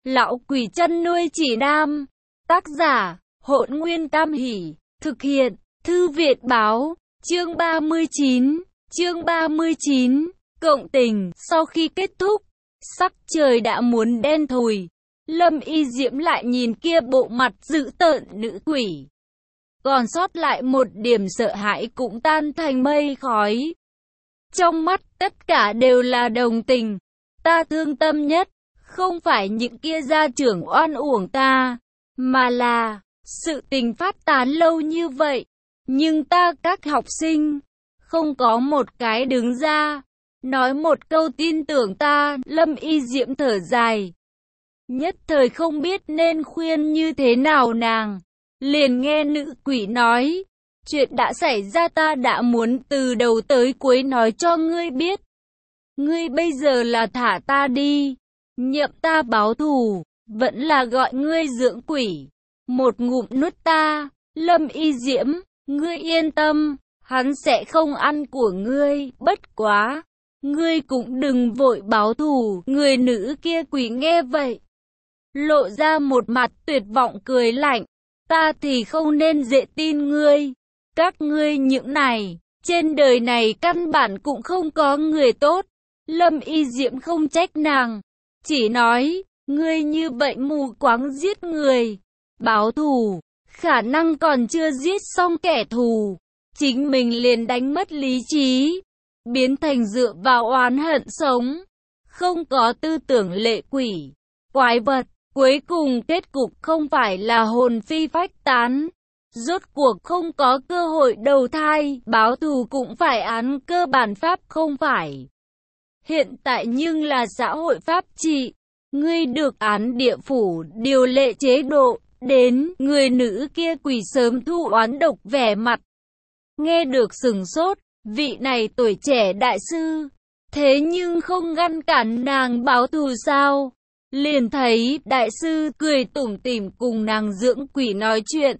Lão quỷ chăn nuôi chỉ nam. Tác giả, Hỗn Nguyên Tam Hỷ. Thực hiện, Thư viện báo. Chương 39. Cộng tình. Sau khi kết thúc, sắc trời đã muốn đen thùi. Lâm Y Diễm lại nhìn kia bộ mặt dữ tợn nữ quỷ. Còn sót lại một điểm sợ hãi cũng tan thành mây khói. Trong mắt tất cả đều là đồng tình. Ta thương tâm nhất, không phải những kia gia trưởng oan uổng ta, mà là sự tình phát tán lâu như vậy. Nhưng ta các học sinh, không có một cái đứng ra, nói một câu tin tưởng ta. Lâm Y Diễm thở dài. Nhất thời không biết nên khuyên như thế nào nàng. Liền nghe nữ quỷ nói, chuyện đã xảy ra ta đã muốn từ đầu tới cuối nói cho ngươi biết. Ngươi bây giờ là thả ta đi, nhậm ta báo thù, vẫn là gọi ngươi dưỡng quỷ, một ngụm nuốt ta. Lâm Y Diễm, ngươi yên tâm, hắn sẽ không ăn của ngươi, bất quá, ngươi cũng đừng vội báo thù. Người nữ kia quỷ nghe vậy, lộ ra một mặt tuyệt vọng cười lạnh, ta thì không nên dễ tin ngươi. Các ngươi những này, trên đời này căn bản cũng không có người tốt. Lâm Y Diễm không trách nàng, chỉ nói, ngươi như bệnh mù quáng giết người, báo thù, khả năng còn chưa giết xong kẻ thù, chính mình liền đánh mất lý trí, biến thành dựa vào oán hận sống, không có tư tưởng lệ quỷ, quái vật. Cuối cùng kết cục không phải là hồn phi phách tán, rốt cuộc không có cơ hội đầu thai, báo thù cũng phải án cơ bản pháp không phải. Hiện tại nhưng là xã hội pháp trị, ngươi được án địa phủ điều lệ chế độ, đến người nữ kia quỷ sớm thu oán độc vẻ mặt. Nghe được sừng sốt, vị này tuổi trẻ đại sư, thế nhưng không ngăn cản nàng báo thù sao? Liền thấy đại sư cười tủm tỉm cùng nàng dưỡng quỷ nói chuyện.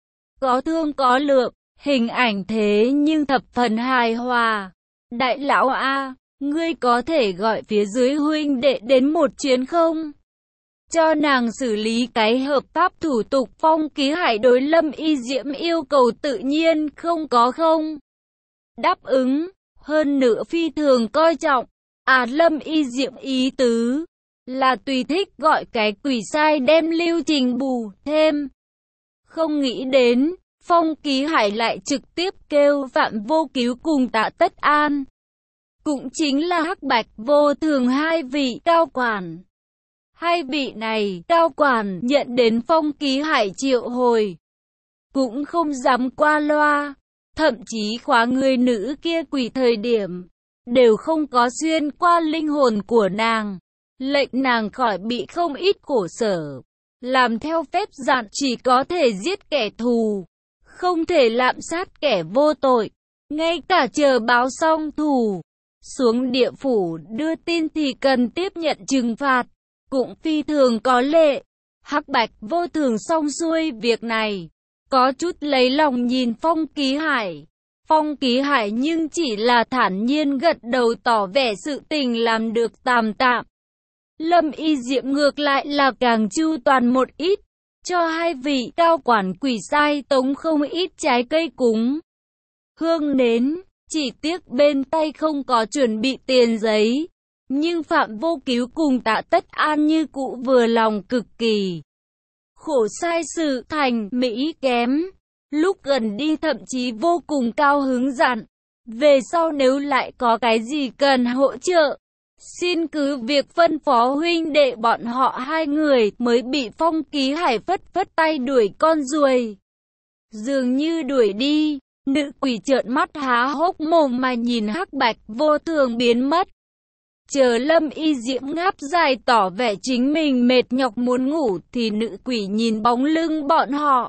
Có thương có lượng, hình ảnh thế nhưng thập phần hài hòa. Đại lão A, ngươi có thể gọi phía dưới huynh đệ đến một chuyến không? Cho nàng xử lý cái hợp pháp thủ tục. Phong Ký Hải đối Lâm Y Diễm yêu cầu tự nhiên không có không đáp ứng, hơn nữa phi thường coi trọng. Lâm Y Diễm ý tứ là tùy thích gọi cái quỷ sai đem lưu trình bù thêm. Không nghĩ đến, Phong Ký Hải lại trực tiếp kêu Phạm Vô Cứu cùng Tạ Tất An, cũng chính là Hắc Bạch Vô Thường hai vị cao quản. Hai vị này, cao quản nhận đến Phong Ký Hải triệu hồi, cũng không dám qua loa, thậm chí khóa người nữ kia quỷ thời điểm, đều không có xuyên qua linh hồn của nàng. Lệnh nàng khỏi bị không ít khổ sở, làm theo phép dặn chỉ có thể giết kẻ thù, không thể lạm sát kẻ vô tội, ngay cả chờ báo xong thù, xuống địa phủ đưa tin thì cần tiếp nhận trừng phạt, cũng phi thường có lệ. Hắc Bạch Vô Thường xong xuôi việc này, có chút lấy lòng nhìn Phong Ký Hải. Phong Ký Hải nhưng chỉ là thản nhiên gật đầu tỏ vẻ sự tình làm được tạm tạm. Lâm Y Diễm ngược lại là càng chu toàn một ít, cho hai vị cao quản quỷ sai tống không ít trái cây cúng hương nến, chỉ tiếc bên tay không có chuẩn bị tiền giấy. Nhưng Phạm Vô Cứu cùng Tạ Tất An như cũ vừa lòng cực kỳ. Khổ sai sự thành mỹ kém, lúc gần đi thậm chí vô cùng cao hứng dặn, về sau nếu lại có cái gì cần hỗ trợ, xin cứ việc phân phó huynh đệ. Bọn họ hai người mới bị Phong Ký Hải phất phất tay đuổi con ruồi, dường như đuổi đi. Nữ quỷ trợn mắt há hốc mồm mà nhìn Hắc Bạch Vô Thường biến mất. Chờ Lâm Y Diễm ngáp dài tỏ vẻ chính mình mệt nhọc muốn ngủ thì nữ quỷ nhìn bóng lưng bọn họ,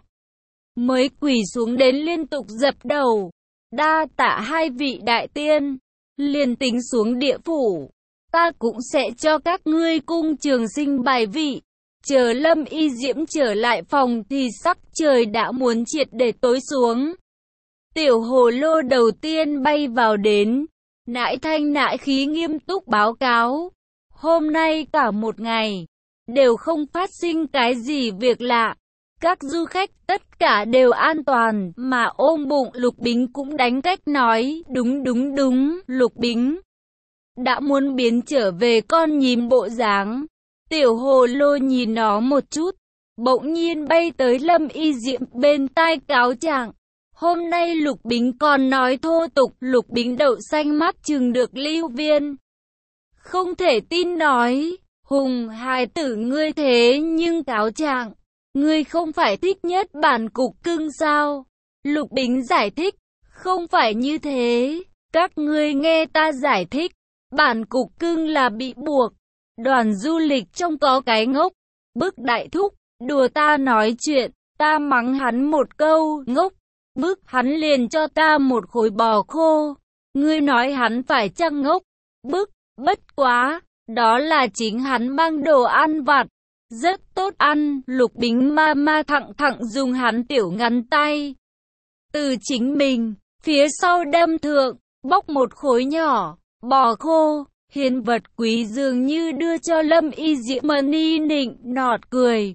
mới quỳ xuống đến liên tục dập đầu. Đa tạ hai vị đại tiên, liền tính xuống địa phủ, ta cũng sẽ cho các ngươi cung trường sinh bài vị. Chờ Lâm Y Diễm trở lại phòng thì sắc trời đã muốn triệt để tối xuống. Tiểu hồ lô đầu tiên bay vào đến, nãi thanh nãi khí nghiêm túc báo cáo. Hôm nay cả một ngày, đều không phát sinh cái gì việc lạ. Các du khách tất cả đều an toàn, mà ôm bụng Lục Bính cũng đánh cách nói, đúng, Lục Bính đã muốn biến trở về con nhím bộ dáng. Tiểu hồ lô nhìn nó một chút, bỗng nhiên bay tới Lâm Y Diệm bên tai cáo trạng. Hôm nay Lục Bính còn nói thô tục. Lục Bính đậu xanh mắt chừng được Lưu Viên. Không thể tin nói, Hùng hài tử ngươi thế nhưng cáo trạng, ngươi không phải thích nhất bản cục cưng sao? Lục Bính giải thích, không phải như thế, các ngươi nghe ta giải thích, bản cục cưng là bị buộc. Đoàn du lịch trong có cái ngốc, bức đại thúc, đùa ta nói chuyện, ta mắng hắn một câu, ngốc, bức hắn liền cho ta một khối bò khô. Ngươi nói hắn phải chăng ngốc, bức, bất quá, đó là chính hắn mang đồ ăn vặt, rất tốt ăn. Lục Bính ma thẳng dùng hắn tiểu ngắn tay từ chính mình phía sau đâm thượng, bóc một khối nhỏ bò khô, hiền vật quý dường như đưa cho Lâm Y Diệm. Mani nịnh nọt cười,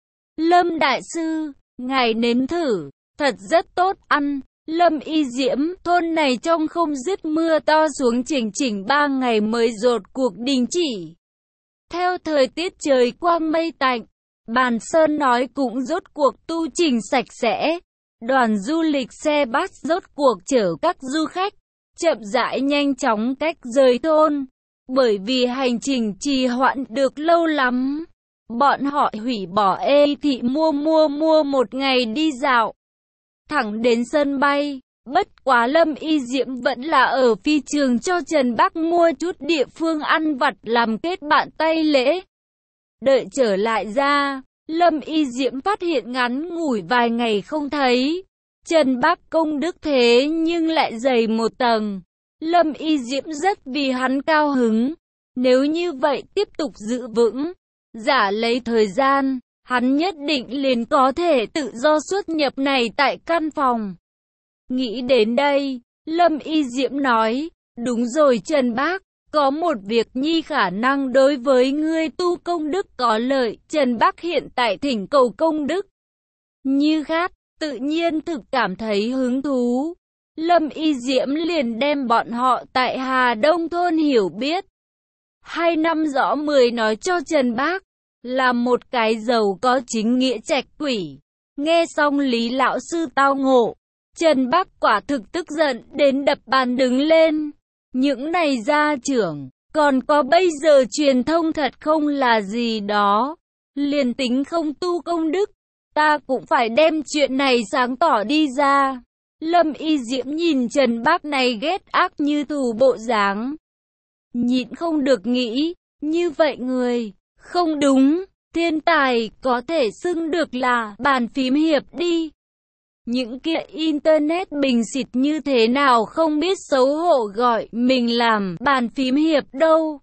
Lâm đại sư, ngài nếm thử, thật rất tốt ăn. Lâm Y Diễm, thôn này trong không dứt mưa to xuống chỉnh 3 ngày mới rốt cuộc đình chỉ. Theo thời tiết trời quang mây tạnh, Bàn Sơn nói cũng rốt cuộc tu chỉnh sạch sẽ. Đoàn du lịch xe bus rốt cuộc chở các du khách, chậm rãi nhanh chóng cách rời thôn. Bởi vì hành trình trì hoãn được lâu lắm, bọn họ hủy bỏ thị mua một ngày đi dạo thẳng đến sân bay. Bất quá Lâm Y Diễm vẫn là ở phi trường cho Trần Bắc mua chút địa phương ăn vặt làm kết bạn tay lễ. Đợi trở lại ra, Lâm Y Diễm phát hiện ngắn ngủi vài ngày không thấy, Trần Bắc công đức thế nhưng lại dày một tầng. Lâm Y Diễm rất vì hắn cao hứng. Nếu như vậy tiếp tục giữ vững, giả lấy thời gian, hắn nhất định liền có thể tự do xuất nhập này tại căn phòng. Nghĩ đến đây, Lâm Y Diễm nói, đúng rồi Trần Bác, có một việc nhi khả năng đối với ngươi tu công đức có lợi. Trần Bác hiện tại thỉnh cầu công đức như khát, tự nhiên thực cảm thấy hứng thú. Lâm Y Diễm liền đem bọn họ tại Hà Đông thôn hiểu biết 2 năm rõ 10 nói cho Trần Bác, là một cái giàu có chính nghĩa trạch quỷ. Nghe xong Lý lão sư tao ngộ, Trần Bác quả thực tức giận đến đập bàn đứng lên. Những này gia trưởng, còn có bây giờ truyền thông thật không là gì đó. Liền tính không tu công đức, ta cũng phải đem chuyện này sáng tỏ đi ra. Lâm Y Diễm nhìn Trần Bác này ghét ác như thù bộ dáng, nhịn không được nghĩ, như vậy người, không đúng, thiên tài có thể xưng được là bàn phím hiệp đi. Những kia internet bình xịt như thế nào không biết xấu hổ gọi mình làm bàn phím hiệp đâu.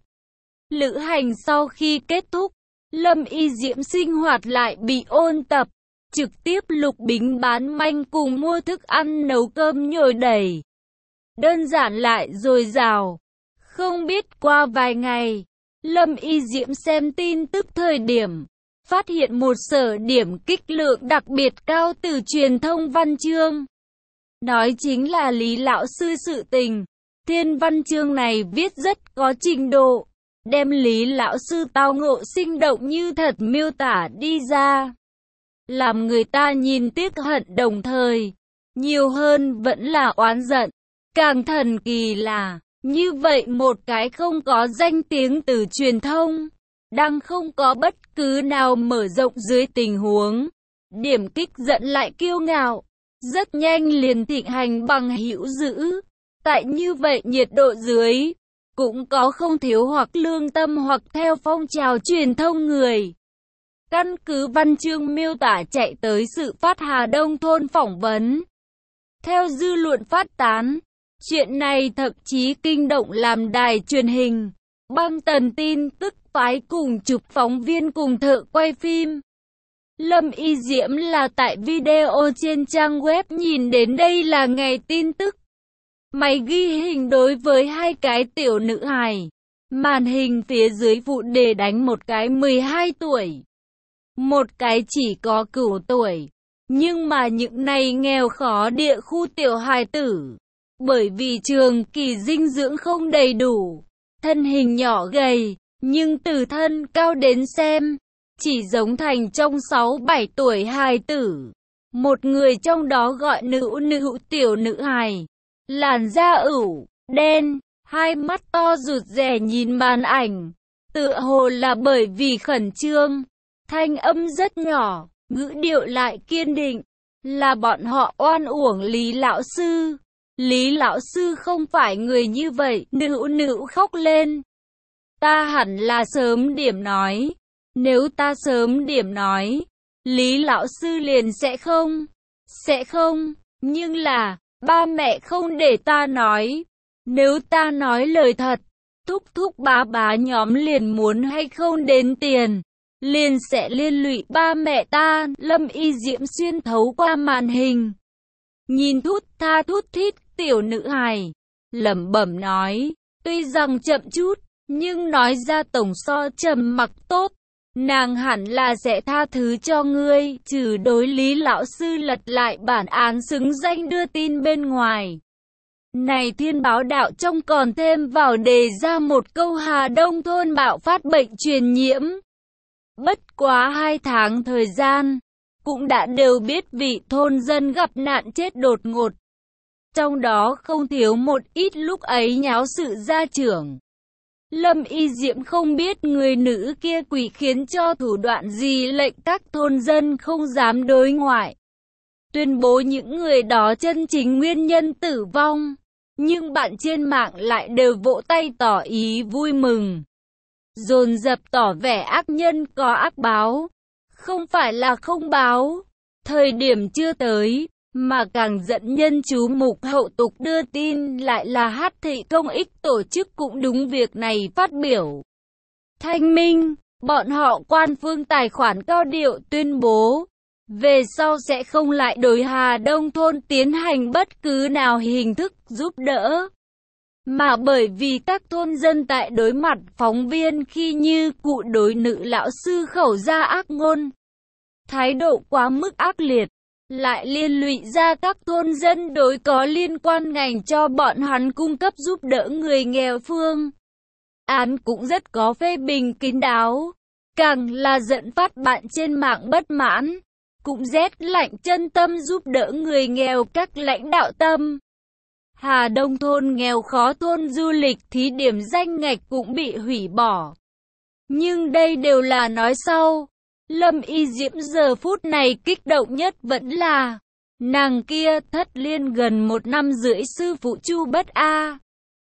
Lữ hành sau khi kết thúc, Lâm Y Diễm sinh hoạt lại bị ôn tập, trực tiếp Lục Bính bán manh cùng mua thức ăn nấu cơm nhồi đầy. Đơn giản lại dồi dào. Không biết qua vài ngày, Lâm Y Diễm xem tin tức thời điểm, phát hiện một sở điểm kích lượng đặc biệt cao từ truyền thông văn chương. Nói chính là Lý lão sư sự tình. Thiên văn chương này viết rất có trình độ, đem Lý lão sư tao ngộ sinh động như thật miêu tả đi ra, làm người ta nhìn tiếc hận đồng thời, nhiều hơn vẫn là oán giận. Càng thần kỳ là, như vậy một cái không có danh tiếng từ truyền thông, đang không có bất cứ nào mở rộng dưới tình huống, điểm kích giận lại kiêu ngạo, rất nhanh liền thịnh hành bằng hữu dữ. Tại như vậy nhiệt độ dưới, cũng có không thiếu hoặc lương tâm hoặc theo phong trào truyền thông người. Căn cứ văn chương miêu tả chạy tới sự phát Hà Đông thôn phỏng vấn. Theo dư luận phát tán, chuyện này thậm chí kinh động làm đài truyền hình, băng tần tin tức phái cùng chụp phóng viên cùng thợ quay phim. Lâm Y Diễm là tại video trên trang web nhìn đến đây là ngày tin tức. Máy ghi hình đối với 2 cái tiểu nữ hài, Màn hình phía dưới phụ đề đánh một cái 12 tuổi, một cái chỉ có cửu tuổi. Nhưng mà những này nghèo khó địa khu tiểu hài tử, bởi vì trường kỳ dinh dưỡng không đầy đủ, thân hình nhỏ gầy, nhưng từ thân cao đến xem, chỉ giống thành trong 6-7 tuổi hài tử. Một người trong đó gọi nữ tiểu nữ hài, làn da ửu, đen, hai mắt to rụt rè nhìn màn ảnh, tựa hồ là bởi vì khẩn trương, thanh âm rất nhỏ, ngữ điệu lại kiên định, là bọn họ oan uổng Lý lão sư. Lý lão sư không phải người như vậy, nữ khóc lên. Ta hẳn là sớm điểm nói, nếu ta sớm điểm nói, Lý lão sư liền sẽ không, nhưng là, ba mẹ không để ta nói, nếu ta nói lời thật, thúc bá nhóm liền muốn hay không đến tiền, liền sẽ liên lụy ba mẹ ta. Lâm Y Diễm xuyên thấu qua màn hình, nhìn thút thít tiểu nữ hài, lẩm bẩm nói, tuy rằng chậm chút, nhưng nói ra tổng so trầm mặc tốt, nàng hẳn là sẽ tha thứ cho ngươi, trừ đối Lý lão sư lật lại bản án xứng danh đưa tin bên ngoài. Này Thiên Báo Đạo trong còn thêm vào đề ra một câu Hà Đông thôn bạo phát bệnh truyền nhiễm. Bất quá 2 tháng thời gian, cũng đã đều biết vị thôn dân gặp nạn chết đột ngột. Trong đó không thiếu một ít lúc ấy nháo sự gia trưởng. Lâm Y Diễm không biết người nữ kia quỷ khiến cho thủ đoạn gì lệnh các thôn dân không dám đối ngoại, tuyên bố những người đó chân chính nguyên nhân tử vong. Nhưng bạn trên mạng lại đều vỗ tay tỏ ý vui mừng, dồn dập tỏ vẻ ác nhân có ác báo. Không phải là không báo, thời điểm chưa tới, mà càng dẫn nhân chú mục hậu tục đưa tin lại là Hát Thị Công Ích tổ chức cũng đúng việc này phát biểu thanh minh. Bọn họ quan phương tài khoản cao điệu tuyên bố, về sau sẽ không lại đối Hà Đông thôn tiến hành bất cứ nào hình thức giúp đỡ. Mà bởi vì các thôn dân tại đối mặt phóng viên khi như cụ đối nữ lão sư khẩu ra ác ngôn, thái độ quá mức ác liệt, lại liên lụy ra các thôn dân đối có liên quan ngành cho bọn hắn cung cấp giúp đỡ người nghèo phương. Án cũng rất có phê bình kín đáo, càng là dẫn phát bạn trên mạng bất mãn, cũng rét lạnh chân tâm giúp đỡ người nghèo các lãnh đạo tâm. Hà Đông thôn nghèo khó thôn du lịch thí điểm danh ngạch cũng bị hủy bỏ. Nhưng đây đều là nói sau. Lâm Y Diễm giờ phút này kích động nhất vẫn là nàng kia thất liên gần 1 năm rưỡi sư phụ Chu Bất A.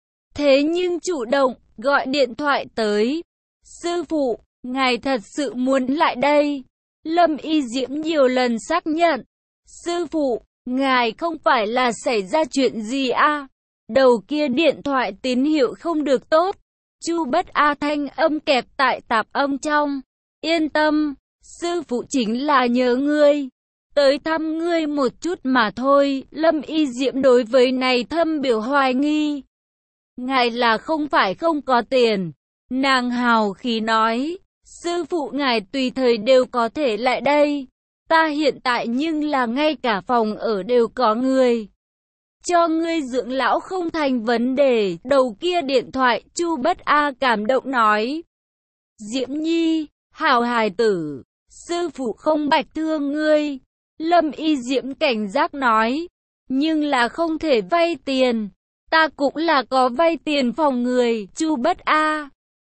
Thế nhưng chủ động gọi điện thoại tới, sư phụ, ngài thật sự muốn lại đây. Lâm Y Diễm nhiều lần xác nhận, sư phụ, ngài không phải là xảy ra chuyện gì à? Đầu kia điện thoại tín hiệu không được tốt. Chu Bất A thanh âm kẹp tại tạp âm trong. Yên tâm, sư phụ chính là nhớ ngươi, tới thăm ngươi một chút mà thôi. Lâm Y Diễm đối với này thâm biểu hoài nghi. Ngài là không phải không có tiền. Nàng hào khí nói, sư phụ ngài tùy thời đều có thể lại đây. Ta hiện tại nhưng là ngay cả phòng ở đều có người. Cho ngươi dưỡng lão không thành vấn đề. Đầu kia điện thoại Chu Bất A cảm động nói, Diễm Nhi, hảo hài tử, sư phụ không bạch thương ngươi. Lâm Y Diễm cảnh giác nói, nhưng là không thể vay tiền. Ta cũng là có vay tiền phòng người. Chu Bất A.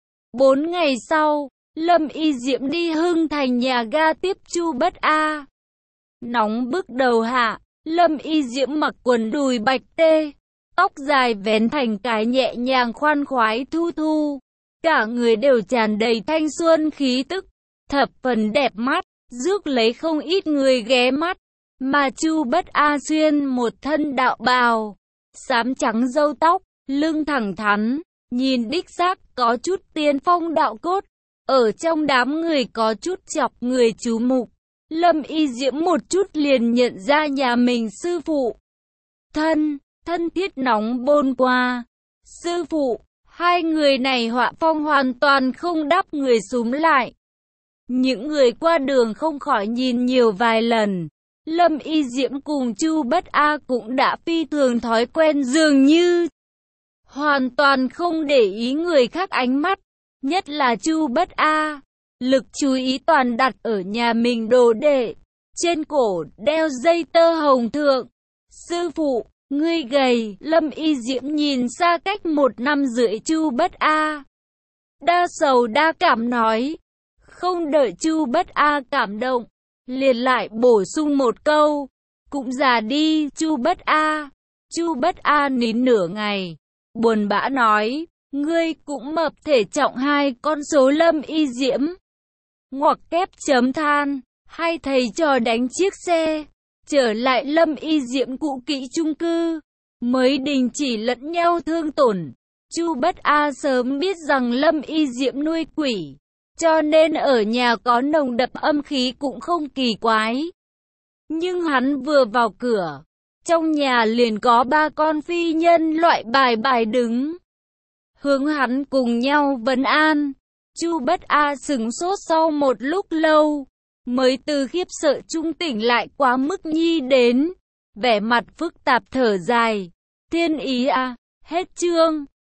4 ngày sau, Lâm Y Diễm đi Hưng Thành nhà ga tiếp Chu Bất A. Nóng bức đầu hạ, Lâm Y Diễm mặc quần đùi bạch tê, tóc dài vén thành cái nhẹ nhàng khoan khoái thu thu. Cả người đều tràn đầy thanh xuân khí tức, thập phần đẹp mắt, rước lấy không ít người ghé mắt. Mà Chu Bất A xuyên một thân đạo bào, xám trắng râu tóc, lưng thẳng thắn, nhìn đích xác có chút tiên phong đạo cốt. Ở trong đám người có chút chọc người chú mục. Lâm Y Diễm một chút liền nhận ra nhà mình sư phụ. Thân thiết nóng bôn qua. Sư phụ, Hai người này họa phong hoàn toàn không đắp người súm lại. Những người qua đường không khỏi nhìn nhiều vài lần. Lâm Y Diễm cùng Chu Bất A cũng đã phi thường thói quen, dường như hoàn toàn không để ý người khác ánh mắt, nhất là Chu Bất A. Lực chú ý toàn đặt ở nhà mình đồ đệ, trên cổ đeo dây tơ hồng thượng. Sư phụ, ngươi gầy. Lâm Y Diễm nhìn xa cách 1 năm rưỡi Chu Bất A, đa sầu đa cảm nói. Không đợi Chu Bất A cảm động, liền lại bổ sung một câu, cũng già đi Chu Bất A. Chu Bất A nín nửa ngày, buồn bã nói, ngươi cũng mập, thể trọng 2 con số. Lâm Y Diễm ngoặc kép chấm than, hay thầy trò đánh chiếc xe. Trở lại Lâm Y Diễm cũ kỹ chung cư, mới đình chỉ lẫn nhau thương tổn. Chu Bất A sớm biết rằng Lâm Y Diễm nuôi quỷ, cho nên ở nhà có nồng đậm âm khí cũng không kỳ quái. Nhưng hắn vừa vào cửa, trong nhà liền có 3 con phi nhân loại bài đứng, hướng hắn cùng nhau vấn an. Chu Bất A sửng sốt sau một lúc lâu, mới từ khiếp sợ trung tỉnh lại, quá mức nhi đến, vẻ mặt phức tạp thở dài. Thiên ý à, hết chương.